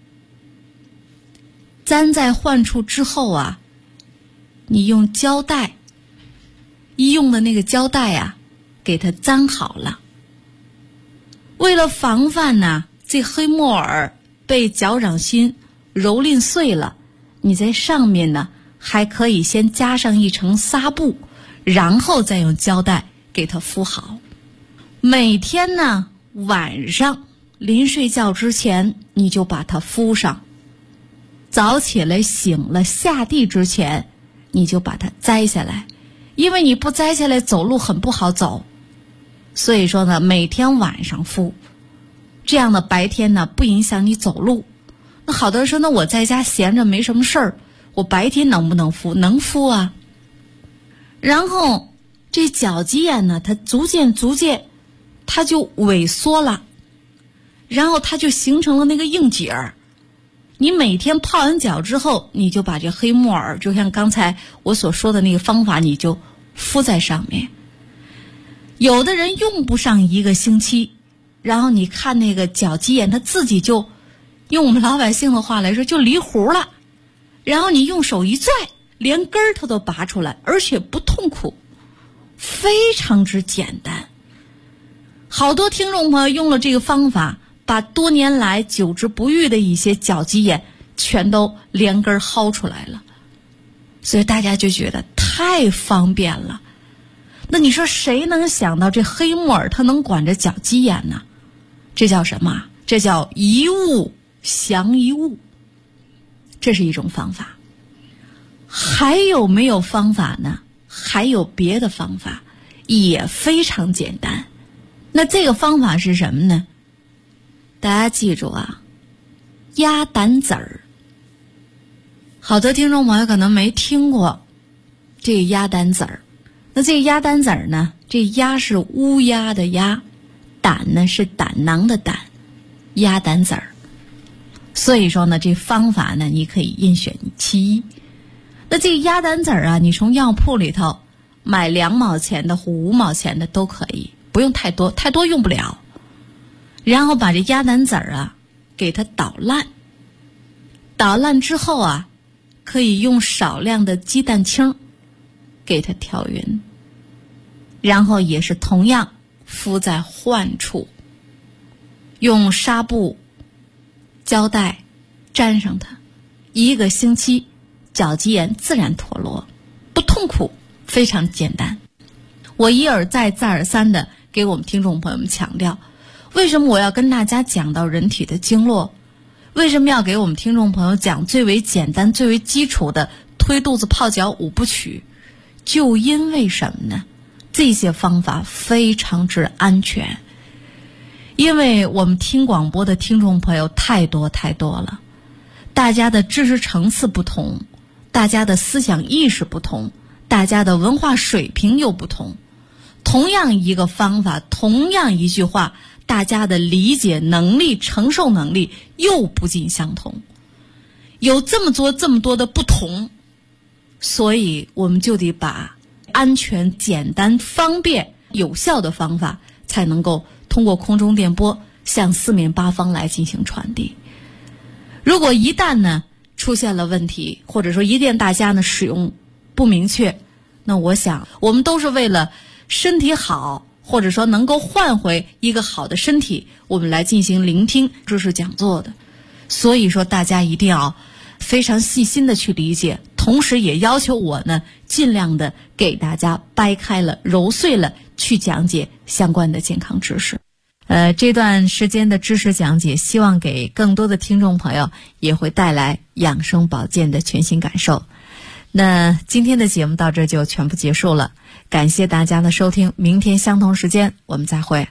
粘在患处之后啊，你用胶带，医用的那个胶带啊，给它粘好了。为了防范呢，这黑木耳被脚掌心蹂躏碎了，你在上面呢还可以先加上一层纱布，然后再用胶带给它敷好。每天呢晚上临睡觉之前你就把它敷上，早起来醒了下地之前你就把它摘下来，因为你不摘下来走路很不好走，所以说呢每天晚上敷，这样的白天呢不影响你走路。那好多人说，那我在家闲着没什么事儿，我白天能不能敷？能敷啊。然后这脚鸡眼呢它逐渐它就萎缩了，然后它就形成了那个硬结儿。你每天泡完脚之后，你就把这黑木耳就像刚才我所说的那个方法，你就敷在上面。有的人用不上1个星期，然后你看那个脚鸡眼它自己就用我们老百姓的话来说就离糊了，然后你用手一拽，连根儿它都拔出来，而且不痛苦，非常之简单。好多听众朋友用了这个方法，把多年来久治不愈的一些脚鸡眼全都连根薅出来了，所以大家就觉得太方便了。那你说谁能想到这黑木耳它能管着脚鸡眼呢？这叫什么？这叫一物降一物，这是一种方法。还有没有方法呢？还有别的方法，也非常简单。那这个方法是什么呢？大家记住啊，鸭胆籽儿。好多听众朋友可能没听过这个鸭胆籽儿。那这个鸭胆籽儿呢，这鸭是乌鸦的鸭，胆呢是胆囊的胆，鸭胆籽儿。所以说呢，这方法呢你可以任选其一。那这个鸭胆籽儿啊，你从药铺里头买2毛钱的或5毛钱的都可以，不用太多，太多用不了。然后把这鸭胆籽儿啊给它捣烂，捣烂之后啊，可以用少量的鸡蛋清给它调匀，然后也是同样敷在患处，用纱布胶带粘上它，1个星期脚鸡眼自然脱落，不痛苦，非常简单。我一而再再而三的给我们听众朋友们强调，为什么我要跟大家讲到人体的经络？为什么要给我们听众朋友讲最为简单最为基础的推肚子泡脚5部曲？就因为什么呢？这些方法非常之安全。因为我们听广播的听众朋友太多了，大家的知识层次不同，大家的思想意识不同，大家的文化水平又不同，同样一个方法，同样一句话，大家的理解能力承受能力又不尽相同，有这么多的不同，所以我们就得把安全简单方便有效的方法才能够通过空中电波向4面8方来进行传递。如果一旦呢出现了问题，或者说一旦大家呢使用不明确，那我想我们都是为了身体好，或者说能够换回一个好的身体，我们来进行聆听知识讲座的。所以说大家一定要非常细心的去理解，同时也要求我呢尽量的给大家掰开了揉碎了去讲解相关的健康知识。这段时间的知识讲解，希望给更多的听众朋友也会带来养生保健的全新感受。那今天的节目到这就全部结束了，感谢大家的收听，明天相同时间我们再会。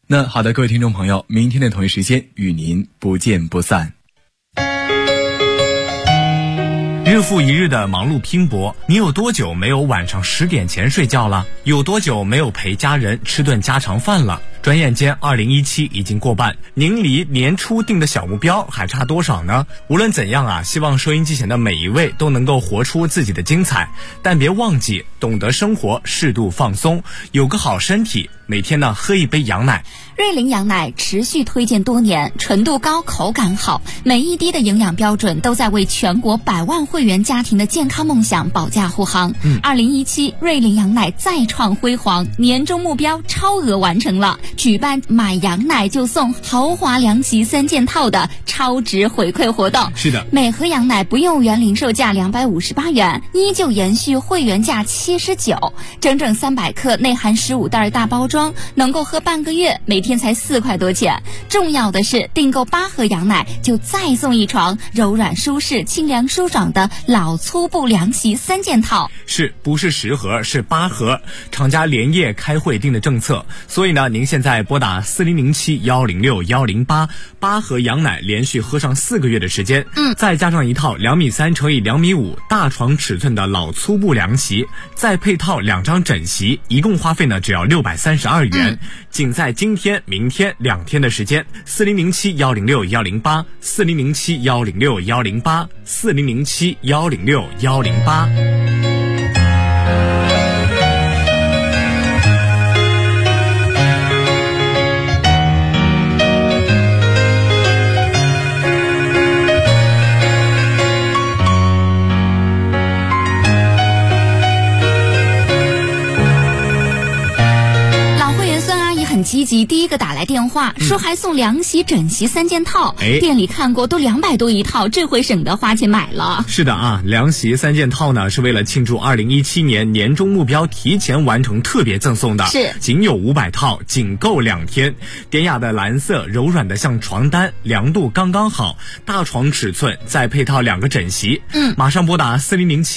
那好的，各位听众朋友，明天的同一时间与您不见不散。 日复一日的忙碌拼搏，你有多久没有晚上10点前睡觉了？有多久没有陪家人吃顿家常饭了？转眼间2017已经过半，您离年初定的小目标还差多少呢？无论怎样啊，希望收音机前的每一位都能够活出自己的精彩，但别忘记懂得生活，适度放松，有个好身体，每天呢喝一杯羊奶。 瑞麟羊奶持续推荐多年，纯度高，口感好，每一滴的营养标准都在为全国100万会员家庭的健康梦想保驾护航。2017瑞麟羊奶再创辉煌，年终目标超额完成了，举办买羊奶就送豪华凉席3件套的超值回馈活动。 是的， 每盒羊奶不用原零售价258元，依旧延续会员价79，整整300克，内含15袋大包装，能够喝半个月，每天才4块多钱。重要的是，订购8盒羊奶就再送一床柔软舒适、清凉舒爽的老粗布凉席3件套。 是不是10盒，是8盒？厂家连夜开会定的政策，所以呢，您现在拨打4007-106-108，8盒羊奶连续喝上4个月的时间，再加上一套2.3米乘以2.5米大床尺寸的老粗布凉席，再配套2张枕席，一共花费呢只要632元。仅在今天、明天2天的时间，4007-106-108，4007-106-108，4007-106-108。 积极，第一个打来电话说还送凉席、枕席3件套，店里看过都200多一套，这回省得花钱买了。 是的啊，凉席3件套呢是为了庆祝2017年年终目标提前完成特别赠送的， 是仅有500套，仅够2天。典雅的蓝色，柔软的像床单，凉度刚刚好，大床尺寸，再配套2个枕席。马上拨打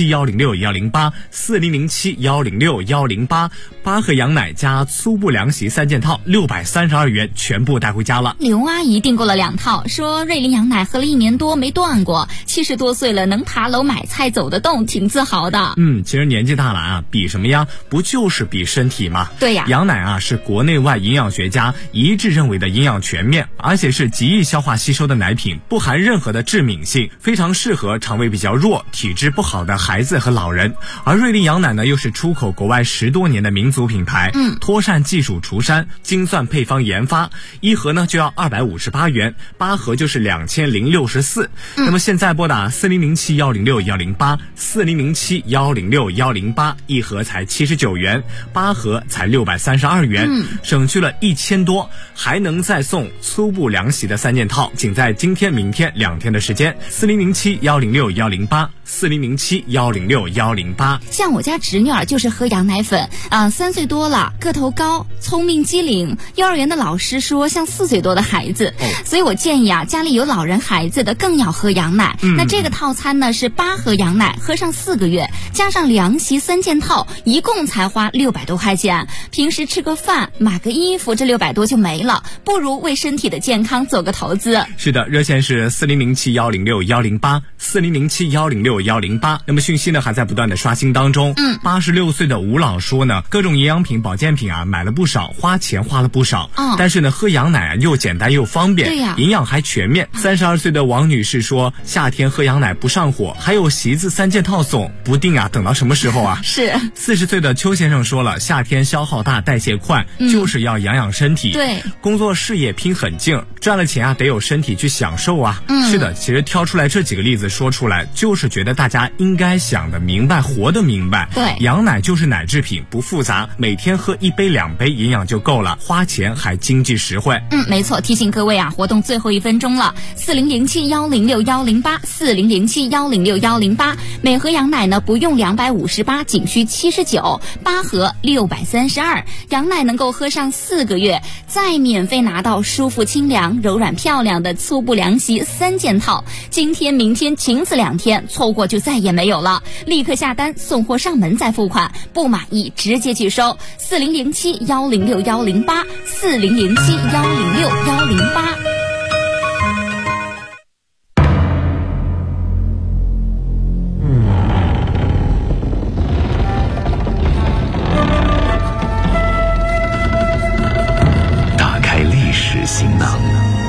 4007-106-108，4007-106-108，8盒羊奶加粗布凉席3件套，632元全部带回家了。 刘阿姨订购了2套，说瑞麟羊奶喝了1年多没断过，70多岁了能爬楼买菜走得动，挺自豪的。 其实年纪大了啊，比什么呀？不就是比身体吗？ 对呀， 羊奶啊是国内外营养学家一致认为的营养全面，而且是极易消化吸收的奶品，不含任何的致敏性，非常适合肠胃比较弱、体质不好的孩子和老人。而瑞麟羊奶呢，又是出口国外10多年的民族品牌，脱疝技术除疝，精算配方研发，1盒呢就要258元，8盒就是2064。那么现在拨打4007-106-108，4007-106-108，一盒才79元，8盒才632元，省去了1000多，还能再送粗布凉席的3件套，仅在今天、明天2天的时间，4007-106-108，4007-106-108。 像我家侄女儿就是喝羊奶粉，3岁多了，个头高，聪明机灵，幼儿园的老师说像4岁多的孩子，所以我建议家里有老人孩子的更要喝羊奶。那这个套餐呢是8盒羊奶喝上4个月，加上凉席3件套，一共才花600多块钱。平时吃个饭买个衣服，这600多就没了，不如为身体的健康做个投资。 是的，热线是4007-106-108，4007-106-108。那么讯息呢还在不断的刷新当中。86岁的吴老说呢，各种营养品保健品买了不少，花钱花了不少，但是呢喝羊奶又简单又方便， 对呀， 营养还全面。32岁的王女士说，夏天喝羊奶不上火，还有席子3件套送，不定等到什么时候啊。 是。 40岁的邱先生说了，夏天消耗大，代谢快，就是要养养身体。 对， 工作事业拼狠劲，赚了钱得有身体去享受啊。是的，其实挑出来这几个例子说出来，就是觉得大家应该想得明白，活得明白。 对， 羊奶就是奶制品，不复杂，每天喝1杯2杯营养就够了，花钱还经济实惠。 没错，提醒各位活动最后1分钟了，4007-106-108，4007-106-108，每盒羊奶呢不用258，仅需79，8盒632，羊奶能够喝上4个月，再免费拿到舒服清凉、柔软漂亮的粗布凉席3件套。今天、明天仅此2天，错过就再也没有了。立刻下单，送货上门再付款，不满意直接拒收。4007-106-108。 1084007106108。 打开历史行囊，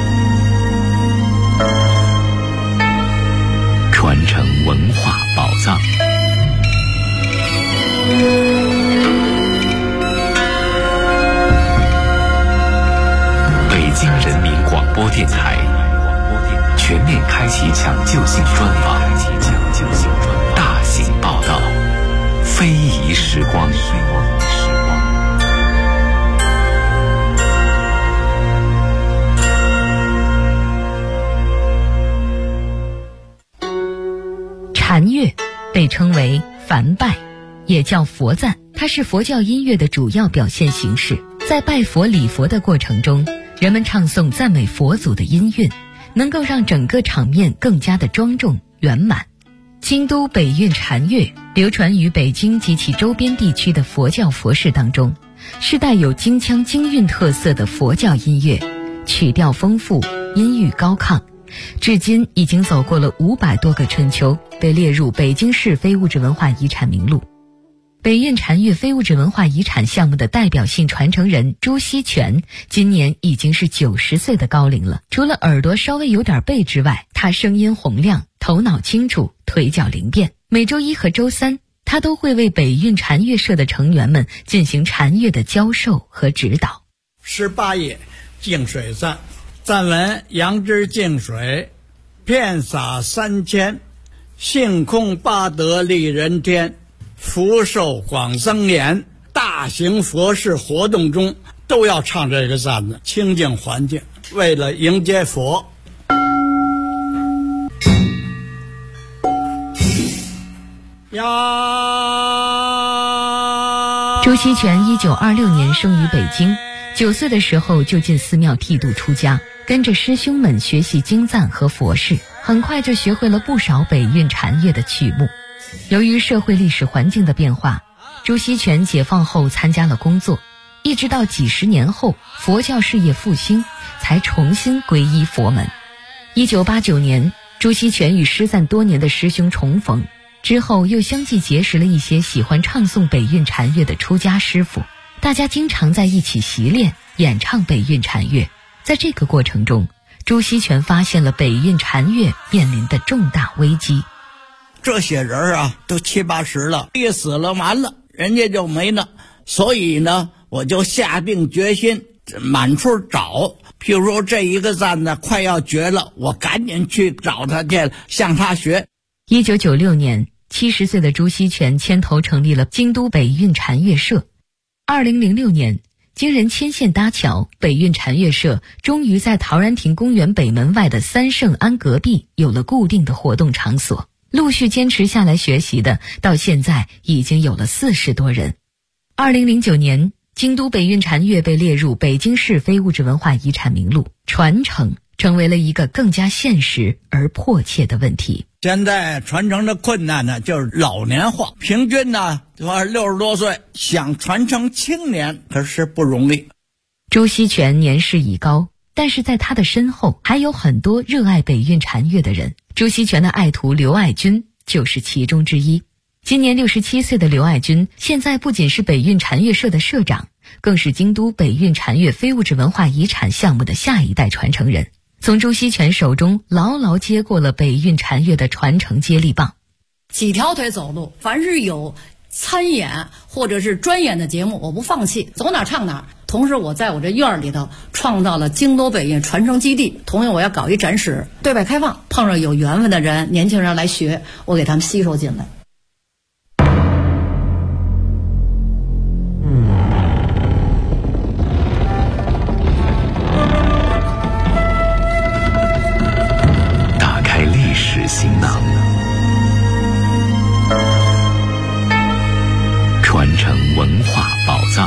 传承文化宝藏。北京人民广播电台全面开启抢救性专访，大型报道，非遗时光。 禅乐被称为梵拜，也叫佛赞，它是佛教音乐的主要表现形式。在拜佛礼佛的过程中，人们唱诵赞美佛祖的音韵，能够让整个场面更加的庄重圆满。京都北韵禅乐流传于北京及其周边地区的佛教佛事当中，是带有京腔京韵特色的佛教音乐，曲调丰富，音域高亢，至今已经走过了500多个春秋，被列入北京市非物质文化遗产名录。北韵禅乐非物质文化遗产项目的代表性传承人朱锡全今年已经是90岁的高龄了。除了耳朵稍微有点背之外，他声音洪亮，头脑清楚，腿脚灵便。每周1和周3，他都会为北韵禅乐社的成员们进行禅乐的教授和指导。 18页净水赞，赞文：杨枝净水，遍洒3000，性空八德利人天，福寿广增延。大型佛事活动中都要唱这个赞的，清净环境，为了迎接佛。呀！ 朱锡全1926年生于北京，9岁的时候就进寺庙剃度出家，跟着师兄们学习经赞和佛事，很快就学会了不少北韵禅乐的曲目。由于社会历史环境的变化，朱锡全解放后参加了工作，一直到几十年后佛教事业复兴，才重新皈依佛门。1989年，朱锡全与失散多年的师兄重逢，之后又相继结识了一些喜欢唱诵北韵禅乐的出家师傅，大家经常在一起习练演唱北韵禅乐。在这个过程中，朱锡全发现了北韵禅乐面临的重大危机。 这些人啊，都70、80了，一死了完了，人家就没了。所以呢，我就下定决心满处找。譬如说这一个赞呢快要绝了，我赶紧去找他去，向他学。 1996年，70岁的朱锡全牵头成立了京都北韵禅乐社。2006年，经人牵线搭桥，北韵禅乐社终于在陶然亭公园北门外的三圣庵隔壁有了固定的活动场所。陆续坚持下来学习的，到现在已经有了40多人。2009年，京都北韵禅乐被列入北京市非物质文化遗产名录，传承成为了一个更加现实而迫切的问题。 现在传承的困难呢，就是老年化，平均呢60多岁，想传承青年可是不容易。 朱锡全年事已高，但是在他的身后还有很多热爱北韵禅乐的人。朱锡全的爱徒刘爱军就是其中之一。今年67岁的刘爱军，现在不仅是北韵禅乐社的社长，更是京都北韵禅乐非物质文化遗产项目的下一代传承人，从朱锡全手中牢牢接过了北韵禅乐的传承接力棒。 几条腿走路，凡是有参演或者是专演的节目，我不放弃，走哪唱哪。同时我在我这院里头创造了京都北韵传承基地，同样我要搞一展示，对外开放，碰上有缘分的人，年轻人来学，我给他们吸收进来。 打开历史行囊，传承文化宝藏。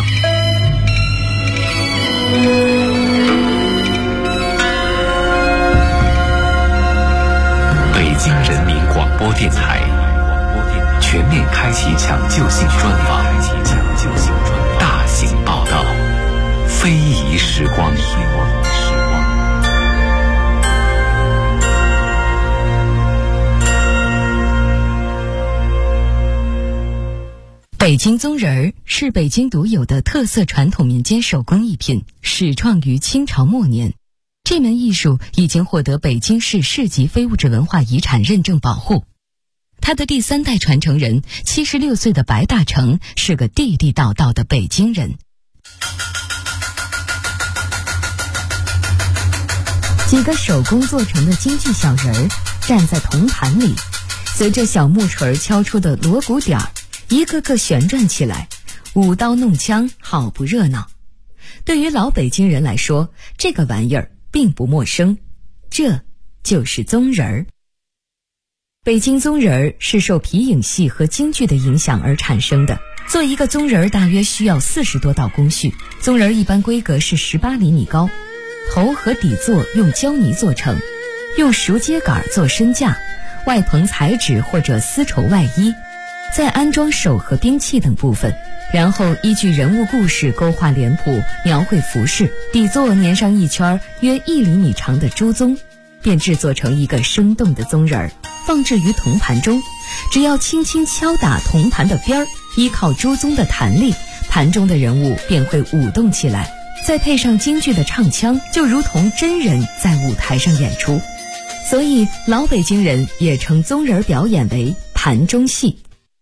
北京人民广播电台全面开启抢救性专访，大型报道，非时光。 北京宗人儿是北京独有的特色传统民间手工艺品，始创于清朝末年。这门艺术已经获得北京市市级非物质文化遗产认证保护。他的第3代传承人76岁的白大成是个地地道道的北京人。几个手工做成的京剧小人儿站在铜盘里，随着小木锤敲出的锣鼓点儿，一个个旋转起来，舞刀弄枪，好不热闹。对于老北京人来说，这个玩意儿并不陌生，这就是宗人儿。北京宗人儿是受皮影戏和京剧的影响而产生的。做一个宗人儿大约需要40多道工序，宗人儿一般规格是18厘米高，头和底座用胶泥做成，用熟秸秆做身架，外棚彩纸或者丝绸外衣，再安装手和兵器等部分，然后依据人物故事勾画脸谱，描绘服饰，底座粘上一圈约1厘米长的朱宗，便制作成一个生动的宗人儿，放置于铜盘中。只要轻轻敲打铜盘的边儿，依靠朱宗的弹力，盘中的人物便会舞动起来，再配上京剧的唱腔，就如同真人在舞台上演出。所以老北京人也称宗人表演为盘中戏。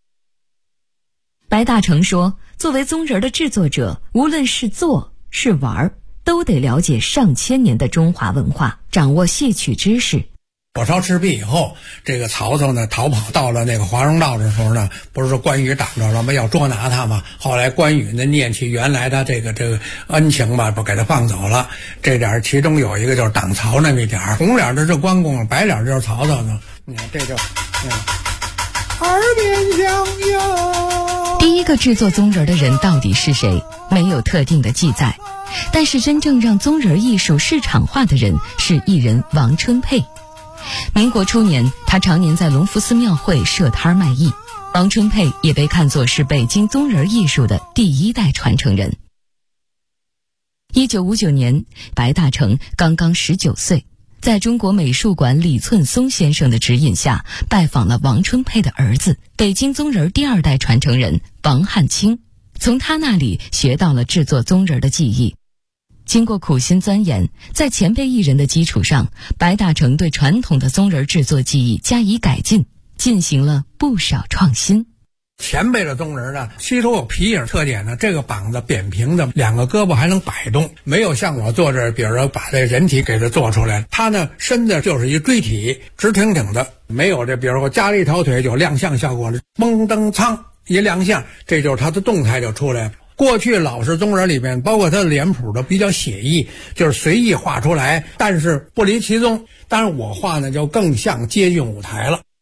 白大成说，作为宗人的制作者，无论是做是玩，都得了解上千年的中华文化，掌握戏曲知识。 火烧赤壁以后，这个曹操呢逃跑到了那个华容道的时候呢，不是说关羽挡着了吗？要捉拿他嘛。后来关羽呢念起原来的这个恩情吧，不给他放走了。这点其中有一个就是挡曹那么一点，红脸的是关公，白脸就是曹操呢。你看这就耳边响哟。 第一个制作宗人的人到底是谁？没有特定的记载。但是真正让宗人艺术市场化的人是艺人王春佩。民国初年，他常年在隆福寺庙会设摊卖艺。王春佩也被看作是北京宗人艺术的第1代传承人。1959年，白大成刚刚19岁，在中国美术馆李寸松先生的指引下，拜访了王春佩的儿子，北京宗人第2代传承人王汉卿，从他那里学到了制作宗人的技艺。经过苦心钻研，在前辈艺人的基础上，白大成对传统的宗人制作技艺加以改进，进行了不少创新。 前辈的宗人呢，吸收有皮影特点呢，这个膀子扁平的，2个胳膊还能摆动，没有像我做这，比如说把这人体给它做出来，他呢身子就是一锥体，直挺挺的，没有这，比如说加了一条腿有亮相效果了，蹦蹬苍一亮相，这就是他的动态就出来了。过去老式宗人里面，包括他的脸谱都比较写意，就是随意画出来，但是不离其宗。当然我画呢就更像接近舞台了。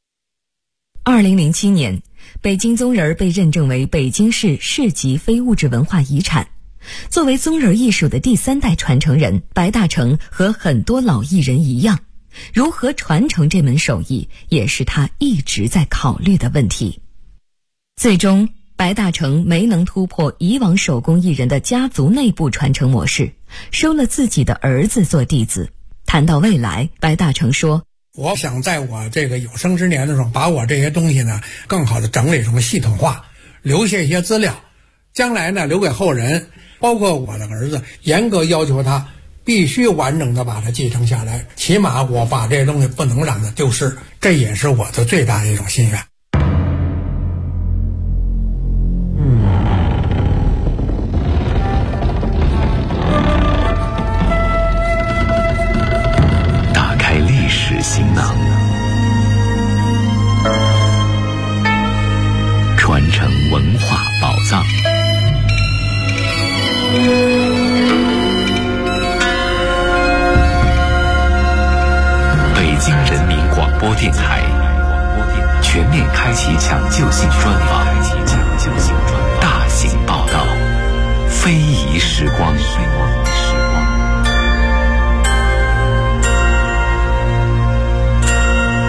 2007年，北京宗人被认证为北京市市级非物质文化遗产。作为宗人艺术的第3代传承人，白大成和很多老艺人一样，如何传承这门手艺，也是他一直在考虑的问题。最终白大成没能突破以往手工艺人的家族内部传承模式，收了自己的儿子做弟子。谈到未来，白大成说， 我想在我这个有生之年的时候，把我这些东西呢更好的整理成系统化，留下一些资料，将来呢留给后人，包括我的儿子，严格要求他必须完整的把它继承下来，起码我把这些东西不能让它丢失，这也是我的最大的一种心愿。 行囊，传承文化宝藏。北京人民广播电台全面开启抢救性专访，大型报道，非遗时光。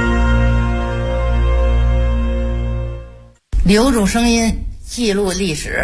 留住声音，记录历史。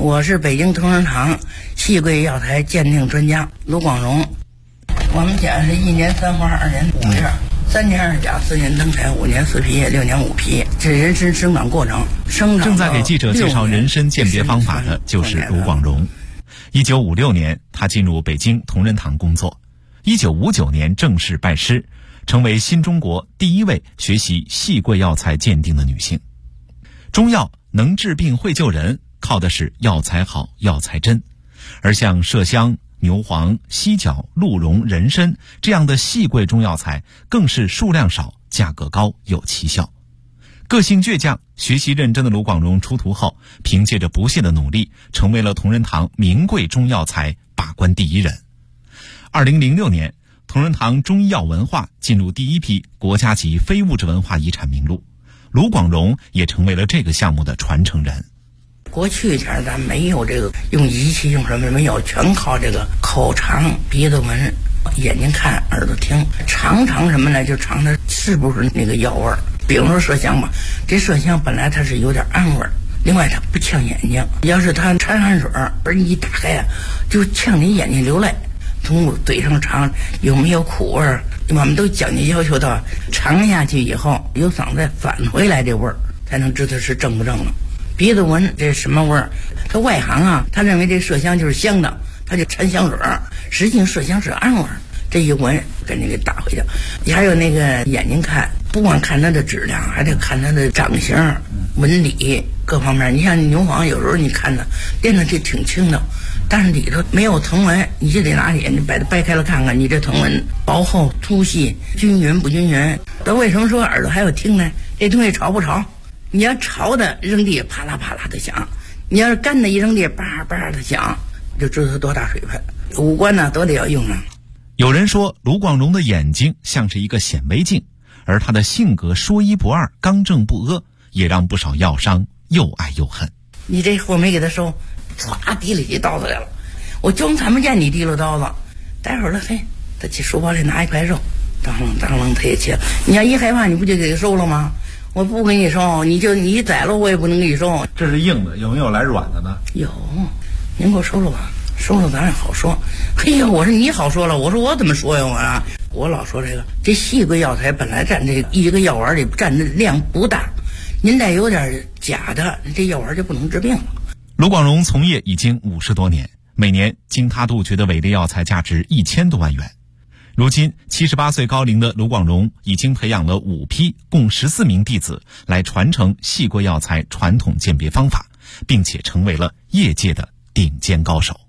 我是北京同仁堂细桂药材鉴定专家卢广荣。我们家是1年3花2年5叶，3年2甲4年灯彩5年4皮6年5皮，这人参生长过程。 正在给记者介绍人参鉴别方法的就是卢广荣。1956年，他进入北京同仁堂工作。1959年正式拜师，成为新中国第一位学习细桂药材鉴定的女性。中药能治病会救人，靠的是药材好药材真，而像麝香、牛黄、犀角、鹿茸、人参这样的细桂中药材更是数量少、价格高、有奇效。个性倔强、学习认真的卢广荣出徒后，凭借着不懈的努力，成为了同仁堂名贵中药材把关第一人。2006年，同仁堂中医药文化进入第一批国家级非物质文化遗产名录，卢广荣也成为了这个项目的传承人。 过去前咱没有这个用仪器用什么没有，全靠这个口尝、鼻子闻、眼睛看、耳朵听，尝什么呢？就尝它是不是那个药味儿。比如说麝香吧，这麝香本来它是有点暗味儿，另外它不呛眼睛，要是它掺汗水儿一打开啊，就呛你眼睛流泪。从嘴上尝有没有苦味儿，我们都讲究要求到尝下去以后由嗓子返回来这味儿，才能知道是正不正了。鼻子闻这什么味儿？他外行啊，他认为这麝香就是香的，他就掺香水儿，实际上麝香是暗味儿。这一闻给你给打回去。你还有那个眼睛看，不光看它的质量，还得看它的长相、纹理各方面。你像牛黄，有时候你看它练的就挺轻的，但是里头没有藤纹，你就得拿眼睛把它掰开了看看，你这藤纹薄厚、粗细、均匀不均匀。那为什么说耳朵还要听呢？这东西潮不潮？你要潮的扔地啪啦啪啦的响，你要是干的一扔地叭叭的响，就知道它多大水分。五官呢都得要用上。 有人说卢广荣的眼睛像是一个显微镜，而他的性格说一不二、刚正不阿，也让不少药商又爱又恨。 你这货没给他收，唰提了起刀子来了，我就看不见你提了刀子。待会儿了，嘿，他去书包里拿一块肉，当啷他也切。你要一害怕，你不就给他收了吗？我不给你收，你宰了我也不能给你收。 这是硬的，有没有来软的呢？ 有，您给我收了吧。收了咱也好说。嘿呀，我说你好说了，我说我怎么说呀？我老说这细桂药材本来占这一个药丸里占的量不大，您再有点假的，这药丸就不能治病了。 卢广荣从业已经50多年，每年经他杜绝的伪劣药材价值1000多万元。如今78岁高龄的卢广荣已经培养了5批共14名弟子来传承细桂药材传统鉴别方法，并且成为了业界的顶尖高手。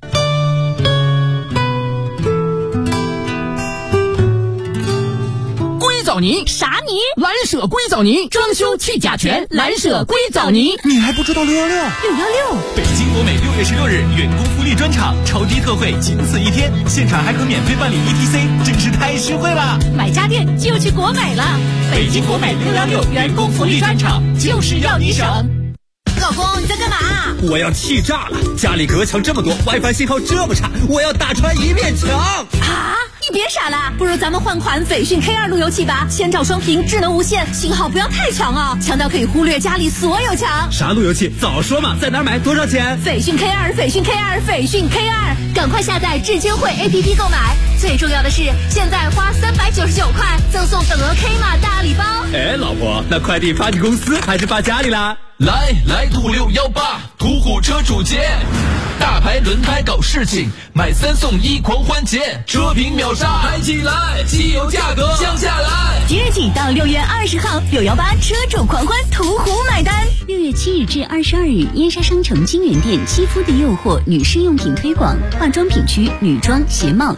藻泥啥泥？ 蓝舍硅藻泥，装修去甲醛，蓝舍硅藻泥。 你还不知道616？616！ 北京国美6月16日员工福利专场，超低特惠，仅此一天，现场还可免费办理 ETC， 真是太实惠了！ 买家电就去国美了。 北京国美616员工福利专场，就是要你省。 老公，你在干嘛？ 我要气炸了！家里隔墙这么多 ，WiFi 信号这么差，我要打穿一面墙！ 啊！你别傻了，不如咱们换款斐讯 K2 路由器吧，千兆双屏，智能无线，信号不要太强啊，强到可以忽略家里所有墙。 啥路由器？早说嘛！在哪儿买？多少钱？ 斐讯 K2，斐讯 K2，斐讯 K2，赶快下载智监会 APP 购买。最重要的是，现在花399块赠送等额 K 码大礼包。 哎，老婆，那快递发你公司还是发家里啦？ 来途虎618，途虎车主节，大牌轮胎搞事情，买3送1狂欢节，车评秒杀，嗨起来，汽油价格降下来。 即日起到6月20号，618车主狂欢，途虎买单。6月7日至22日，燕莎商城金源店肌肤的诱惑女士用品推广，化妆品区女装、鞋帽、